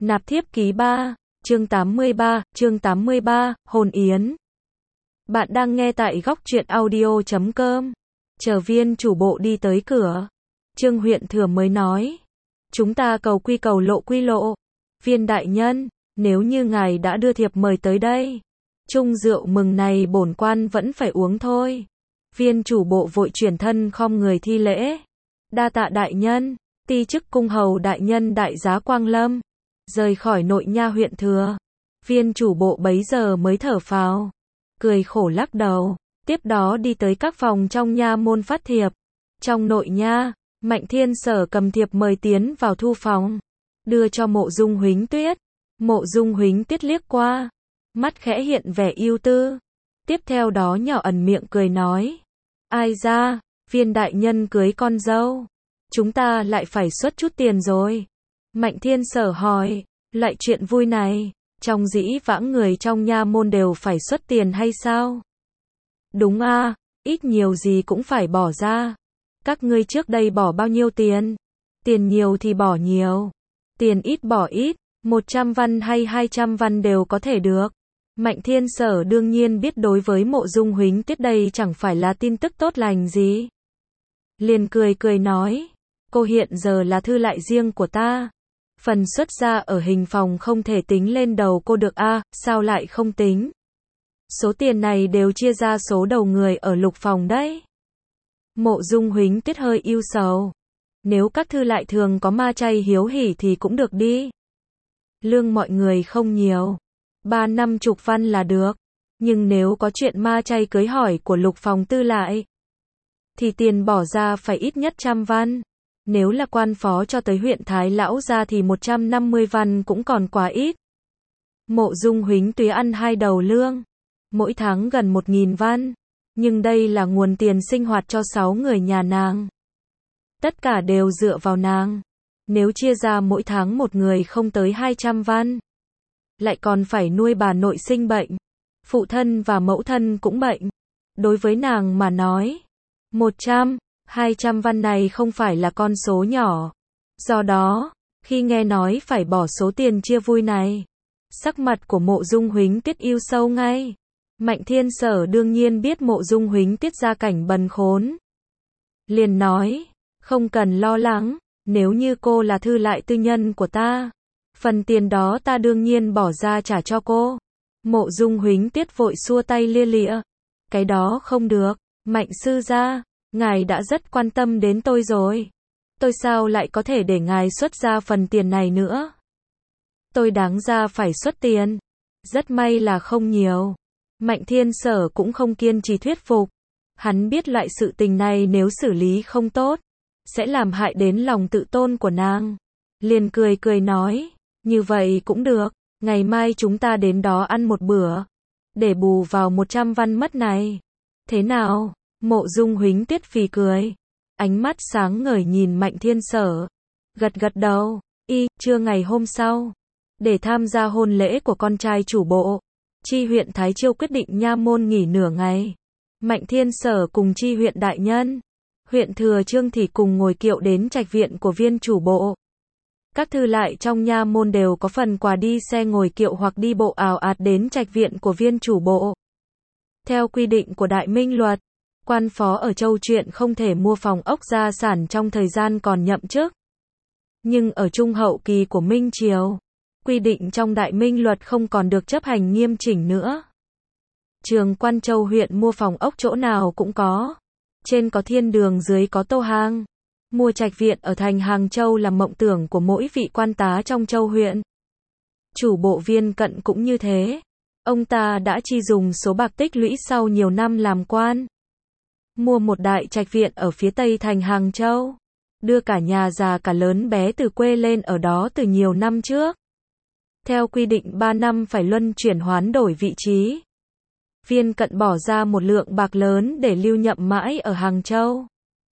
Nạp thiếp ký 3, chương 83, hôn yến. Bạn đang nghe tại góc truyện audio.com. Chờ viên chủ bộ đi tới cửa, Trương huyện thừa mới nói. Chúng ta cầu quy cầu lộ quy lộ. Viên đại nhân, nếu như ngài đã đưa thiệp mời tới đây, chung rượu mừng này bổn quan vẫn phải uống thôi. Viên chủ bộ vội chuyển thân khom người thi lễ. Đa tạ đại nhân, ti chức cung hầu đại nhân đại giá Quang Lâm. Rời khỏi nội nha huyện thừa, viên chủ bộ bấy giờ mới thở phào, cười khổ lắc đầu, tiếp đó đi tới các phòng trong nha môn phát thiệp. Trong nội nha, Mạnh Thiên Sở cầm thiệp mời tiến vào thu phòng, đưa cho Mộ Dung Huỳnh Tuyết. Mộ Dung Huỳnh Tuyết liếc qua, mắt khẽ hiện vẻ ưu tư, tiếp theo đó nhỏ ẩn miệng cười nói: ai ra, viên đại nhân cưới con dâu, chúng ta lại phải xuất chút tiền rồi. Mạnh Thiên Sở hỏi, loại chuyện vui này, trong dĩ vãng người trong nha môn đều phải xuất tiền hay sao? Đúng à, ít nhiều gì cũng phải bỏ ra. Các ngươi trước đây bỏ bao nhiêu tiền? Tiền nhiều thì bỏ nhiều, tiền ít bỏ ít, 100 văn hay 200 văn đều có thể được. Mạnh Thiên Sở đương nhiên biết đối với Mộ Dung Huỳnh Tuyết đây chẳng phải là tin tức tốt lành gì. Liền cười nói, cô hiện giờ là thư lại riêng của ta. Phần xuất ra ở hình phòng không thể tính lên đầu cô được a, sao lại không tính? Số tiền này đều chia ra số đầu người ở lục phòng đấy. Mộ Dung Huỳnh Tuyết hơi ưu sầu. Nếu các thư lại thường có ma chay hiếu hỉ thì cũng được đi. Lương mọi người không nhiều, 30-50 văn là được. Nhưng nếu có chuyện ma chay cưới hỏi của lục phòng tư lại, thì tiền bỏ ra phải ít nhất 100 văn. Nếu là quan phó cho tới huyện Thái Lão ra thì 150 văn cũng còn quá ít. Mộ Dung Huỳnh Tuyết ăn 2 đầu lương, mỗi tháng gần 1.000 văn. Nhưng đây là nguồn tiền sinh hoạt cho 6 người nhà nàng. Tất cả đều dựa vào nàng. Nếu chia ra mỗi tháng một người không tới 200 văn, lại còn phải nuôi bà nội sinh bệnh, phụ thân và mẫu thân cũng bệnh. Đối với nàng mà nói, 100, 200 văn này không phải là con số nhỏ. Do đó, khi nghe nói phải bỏ số tiền chia vui này, sắc mặt của Mộ Dung Huỳnh Tuyết ưu sâu ngay. Mạnh Thiên Sở đương nhiên biết Mộ Dung Huỳnh Tuyết gia cảnh bần khốn. Liền nói, không cần lo lắng, nếu như cô là thư lại tư nhân của ta, phần tiền đó ta đương nhiên bỏ ra trả cho cô. Mộ Dung Huỳnh Tuyết vội xua tay lia lịa. Cái đó không được, Mạnh sư gia, ngài đã rất quan tâm đến tôi rồi. Tôi sao lại có thể để ngài xuất ra phần tiền này nữa? Tôi đáng ra phải xuất tiền. Rất may là không nhiều. Mạnh Thiên Sở cũng không kiên trì thuyết phục. Hắn biết loại sự tình này nếu xử lý không tốt, sẽ làm hại đến lòng tự tôn của nàng. Liền cười nói, như vậy cũng được, ngày mai chúng ta đến đó ăn một bữa, để bù vào 100 văn mất này. Thế nào? Mộ Dung Huỳnh Tuyết phì cười, ánh mắt sáng ngời nhìn Mạnh Thiên Sở, gật đầu. Trưa ngày hôm sau, để tham gia hôn lễ của con trai chủ bộ, Chi huyện Thái Chiêu quyết định nha môn nghỉ nửa ngày. Mạnh Thiên Sở cùng Chi huyện đại nhân, huyện thừa Trương Thị cùng ngồi kiệu đến trạch viện của viên chủ bộ. Các thư lại trong nha môn đều có phần quà đi xe ngồi kiệu hoặc đi bộ ào ạt đến trạch viện của viên chủ bộ. Theo quy định của Đại Minh luật, quan phó ở châu Truyện không thể mua phòng ốc gia sản trong thời gian còn nhậm chức. Nhưng ở trung hậu kỳ của Minh Triều, quy định trong Đại Minh luật không còn được chấp hành nghiêm chỉnh nữa. Trường Quan Châu huyện mua phòng ốc chỗ nào cũng có. Trên có thiên đường, dưới có tô hang. Mua trạch viện ở thành Hàng Châu là mộng tưởng của mỗi vị quan tá trong châu huyện. Chủ bộ Viên Cận cũng như thế. Ông ta đã chi dùng số bạc tích lũy sau nhiều năm làm quan, mua một đại trạch viện ở phía tây thành Hàng Châu, đưa cả nhà già cả lớn bé từ quê lên ở đó từ nhiều năm trước. Theo quy định 3 năm phải luân chuyển hoán đổi vị trí. Viên Cận bỏ ra một lượng bạc lớn để lưu nhậm mãi ở Hàng Châu.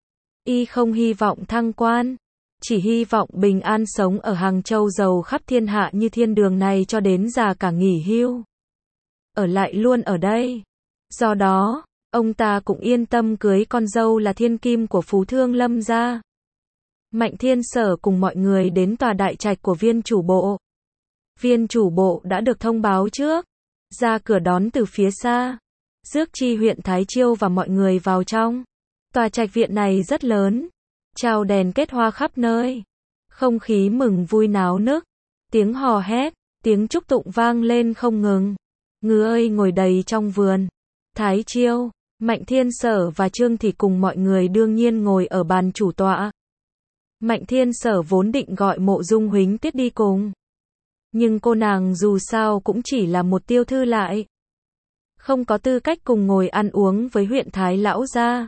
Y không hy vọng thăng quan, chỉ hy vọng bình an sống ở Hàng Châu giàu khắp thiên hạ như thiên đường này cho đến già cả nghỉ hưu. Ở lại luôn ở đây. Do đó, ông ta cũng yên tâm cưới con dâu là thiên kim của Phú Thương Lâm gia. Mạnh Thiên Sở cùng mọi người đến tòa đại trạch của viên chủ bộ. Viên chủ bộ đã được thông báo trước, ra cửa đón từ phía xa, rước Chi huyện Thái Chiêu và mọi người vào trong. Tòa trạch viện này rất lớn, trao đèn kết hoa khắp nơi, không khí mừng vui náo nức, tiếng hò hét, tiếng chúc tụng vang lên không ngừng. Ngư ơi ngồi đầy trong vườn. Thái Chiêu, Mạnh Thiên Sở và Trương Thị cùng mọi người đương nhiên ngồi ở bàn chủ tọa. Mạnh Thiên Sở vốn định gọi Mộ Dung Huỳnh Tiết đi cùng, nhưng cô nàng dù sao cũng chỉ là một tiêu thư lại, không có tư cách cùng ngồi ăn uống với huyện Thái lão gia.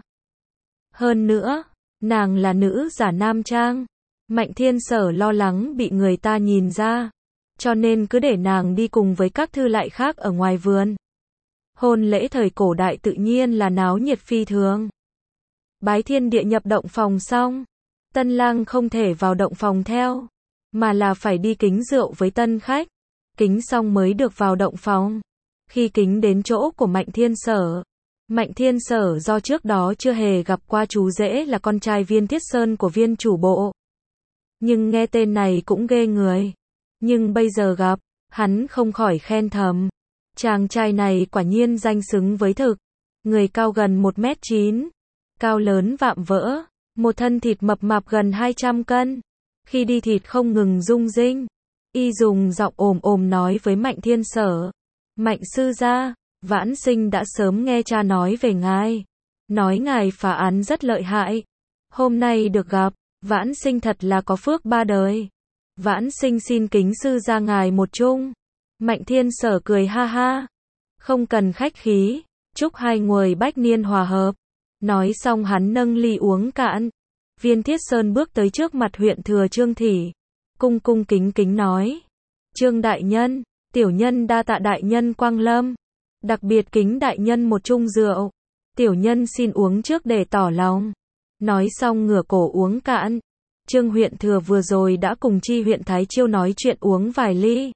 Hơn nữa, nàng là nữ giả nam trang, Mạnh Thiên Sở lo lắng bị người ta nhìn ra, cho nên cứ để nàng đi cùng với các thư lại khác ở ngoài vườn. Hôn lễ thời cổ đại tự nhiên là náo nhiệt phi thường. Bái thiên địa nhập động phòng xong, tân lang không thể vào động phòng theo, mà là phải đi kính rượu với tân khách. Kính xong mới được vào động phòng. Khi kính đến chỗ của Mạnh Thiên Sở do trước đó chưa hề gặp qua chú rể là con trai Viên Thiết Sơn của Viên chủ bộ. Nhưng nghe tên này cũng ghê người. Nhưng bây giờ gặp, hắn không khỏi khen thầm. Chàng trai này quả nhiên danh xứng với thực. Người cao gần 1m9, cao lớn vạm vỡ, một thân thịt mập mạp gần 200 cân. Khi đi thịt không ngừng rung rinh. Y dùng giọng ồm ồm nói với Mạnh Thiên Sở. Mạnh sư gia, Vãn Sinh đã sớm nghe cha nói về ngài. Nói ngài phá án rất lợi hại. Hôm nay được gặp, Vãn Sinh thật là có phước ba đời. Vãn Sinh xin kính sư gia ngài một chung. Mạnh Thiên Sở cười ha ha. Không cần khách khí, chúc hai người bách niên hòa hợp. Nói xong hắn nâng ly uống cạn. Viên Thiết Sơn bước tới trước mặt huyện thừa Trương Thị, cung cung kính kính nói. Trương đại nhân, tiểu nhân đa tạ đại nhân quang lâm. Đặc biệt kính đại nhân một chung rượu. Tiểu nhân xin uống trước để tỏ lòng. Nói xong ngửa cổ uống cạn. Trương huyện thừa vừa rồi đã cùng Chi huyện Thái Chiêu nói chuyện uống vài ly.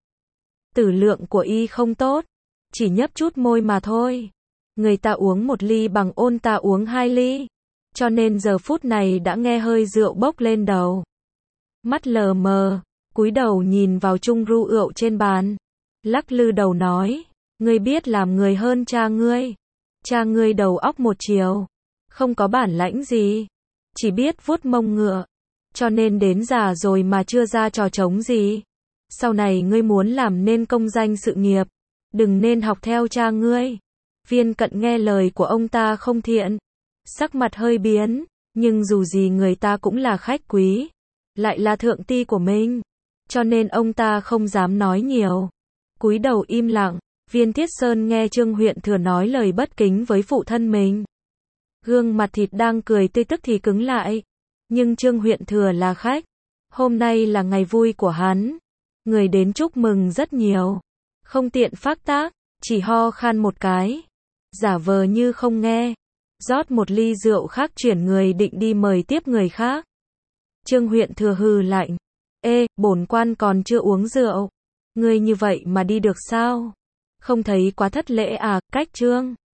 Tử lượng của y không tốt, chỉ nhấp chút môi mà thôi. Người ta uống một ly bằng ôn ta uống 2 ly. Cho nên giờ phút này đã nghe hơi rượu bốc lên đầu. Mắt lờ mờ, cúi đầu nhìn vào chung rượu trên bàn. Lắc lư đầu nói, ngươi biết làm người hơn cha ngươi. Cha ngươi đầu óc một chiều, không có bản lãnh gì, chỉ biết vuốt mông ngựa. Cho nên đến già rồi mà chưa ra trò trống gì. Sau này ngươi muốn làm nên công danh sự nghiệp, đừng nên học theo cha ngươi. Viên Cận nghe lời của ông ta không thiện, sắc mặt hơi biến, nhưng dù gì người ta cũng là khách quý, lại là thượng ti của mình, cho nên ông ta không dám nói nhiều. Cúi đầu im lặng. Viên Thiết Sơn nghe Trương huyện thừa nói lời bất kính với phụ thân mình, gương mặt thịt đang cười tươi tức thì cứng lại. Nhưng Trương huyện thừa là khách, hôm nay là ngày vui của hắn, người đến chúc mừng rất nhiều, không tiện phác tác, chỉ ho khan một cái, giả vờ như không nghe, rót một ly rượu khác chuyển người định đi mời tiếp người khác. Trương huyện thừa hừ lạnh, ê, bổn quan còn chưa uống rượu, ngươi như vậy mà đi được sao? Không thấy quá thất lễ à? Cách Trương